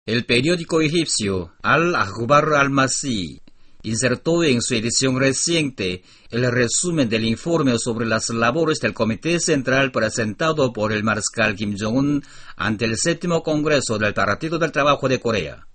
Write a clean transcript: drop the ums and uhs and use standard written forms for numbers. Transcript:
El periódico egipcio Al-Akhbar al-Massi insertó en su edición reciente el resumen del informe sobre las labores del Comité Central presentado por el mariscal Kim Jong-un ante el 7º Congreso del Partido del Trabajo de Corea.